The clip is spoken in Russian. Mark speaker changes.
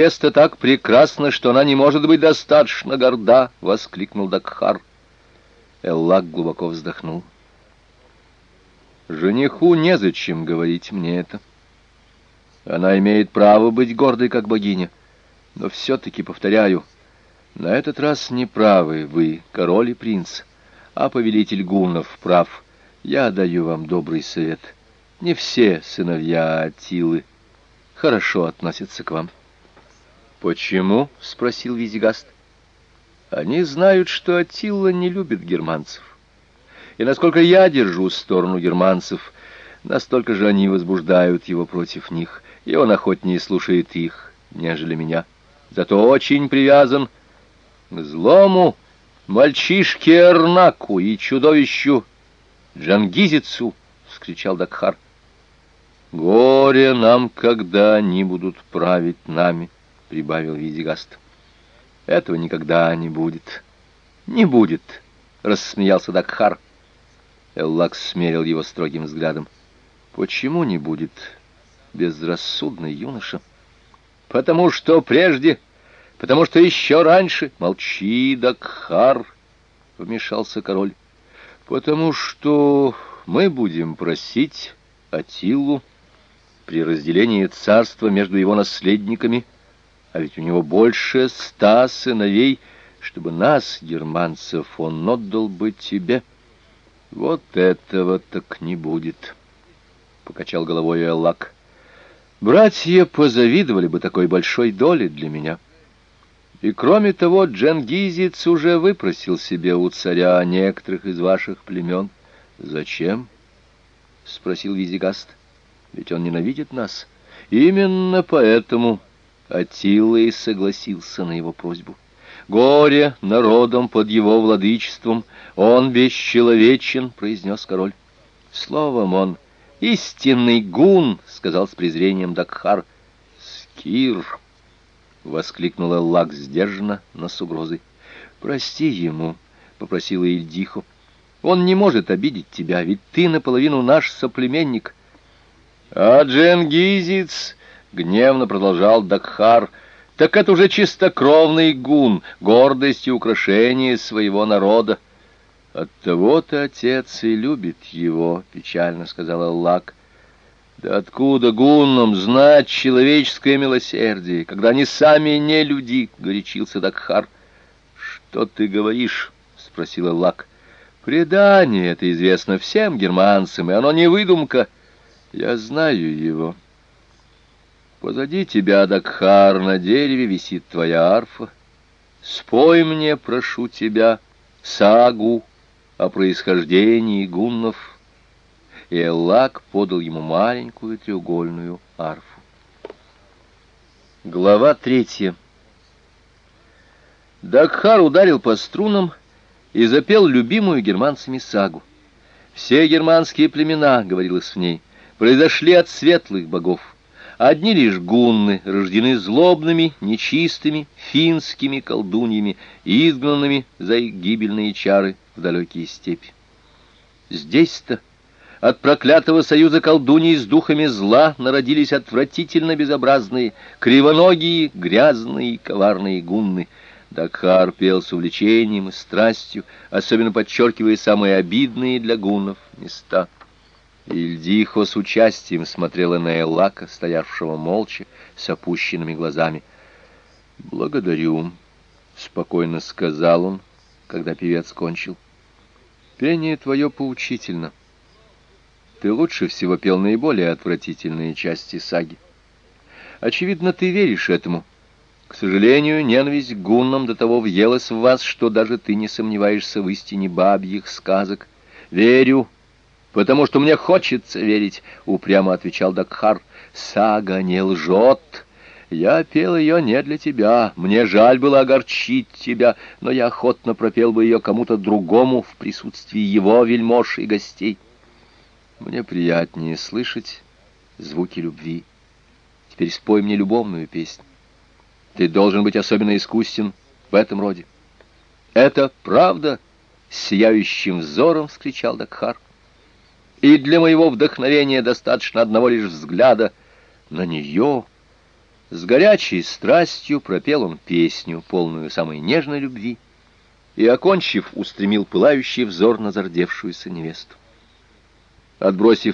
Speaker 1: невеста так прекрасна, что она не может быть достаточно горда!» — воскликнул Дакхар. Эллак глубоко вздохнул. «Жениху незачем говорить мне это. Она имеет право быть гордой, как богиня. Но все-таки, повторяю, на этот раз не правы вы, король и принц, а повелитель гуннов прав. Я даю вам добрый совет. Не все сыновья Аттилы хорошо относятся к вам». «Почему?» — спросил Визигаст. «Они знают, что Аттила не любит германцев. И насколько я держу сторону германцев, настолько же они возбуждают его против них, и он охотнее слушает их, нежели меня. Зато очень привязан к злому мальчишке Эрнаку и чудовищу Джангизицу!» — вскричал Дакхар. «Горе нам, когда они будут править нами!» — прибавил Визигаст. «Этого никогда не будет. Не будет!» — рассмеялся Дакхар. Эллак смерил его строгим взглядом. «Почему не будет, безрассудный юноша?» «Потому что прежде, потому что еще раньше...» «Молчи, Дакхар!» — вмешался король. «Потому что мы будем просить Аттилу при разделении царства между его наследниками, а ведь у него больше 100 сыновей, чтобы нас, германцев, он отдал бы тебе». «Вот этого так не будет», — покачал головой Эллак. «Братья позавидовали бы такой большой доли для меня. И кроме того, Джангизец уже выпросил себе у царя некоторых из ваших племен». «Зачем?» — спросил Визигаст. «Ведь он ненавидит нас». «Именно поэтому Аттила и согласился на его просьбу. Горе народом под его владычеством, он бесчеловечен», — произнес король. «Словом, он истинный гун», — сказал с презрением Дакхар. «Скир», — воскликнул Эллак сдержанно, но с угрозой. «Прости ему», — попросила Ильдихо. «Он не может обидеть тебя, ведь ты наполовину наш соплеменник». «А Дженгизец», — гневно продолжал Дакхар, — «так это уже чистокровный гун, гордость и украшение своего народа». «Оттого-то отец и любит его», — печально сказал Эллак. «Да откуда гуннам знать человеческое милосердие, когда они сами не люди?» — горячился Дакхар. «Что ты говоришь?» — спросил Эллак. «Предание это известно всем германцам, и оно не выдумка. Я знаю его. Позади тебя, Дакхар, на дереве висит твоя арфа. Спой мне, прошу тебя, сагу о происхождении гуннов». И Эллак подал ему маленькую треугольную арфу. Глава 3. Дакхар ударил по струнам и запел любимую германцами сагу. «Все германские племена, — говорилось в ней, — произошли от светлых богов. Одни лишь гунны рождены злобными, нечистыми, финскими колдуньями, изгнанными за их гибельные чары в далекие степи. Здесь-то от проклятого союза колдуньи с духами зла народились отвратительно безобразные, кривоногие, грязные и коварные гунны». Дакхар пел с увлечением и страстью, особенно подчеркивая самые обидные для гуннов места. Ильдихо с участием смотрела на Эллака, стоявшего молча, с опущенными глазами. «Благодарю», — спокойно сказал он, когда певец кончил. «Пение твое поучительно. Ты лучше всего пел наиболее отвратительные части саги. Очевидно, ты веришь этому. К сожалению, ненависть к гуннам до того въелась в вас, что даже ты не сомневаешься в истине бабьих сказок». «Верю, потому что мне хочется верить», — упрямо отвечал Дакхар. «Сага не лжет. Я пел ее не для тебя. Мне жаль было огорчить тебя, но я охотно пропел бы ее кому-то другому в присутствии его вельмож и гостей. Мне приятнее слышать звуки любви. Теперь спой мне любовную песню. Ты должен быть особенно искусен в этом роде». «Это правда!» — с сияющим взором вскричал Дакхар. «И для моего вдохновения достаточно одного лишь взгляда на нее. С горячей страстью пропел он песню, полную самой нежной любви, и, окончив, устремил пылающий взор на зардевшуюся невесту. Отбросив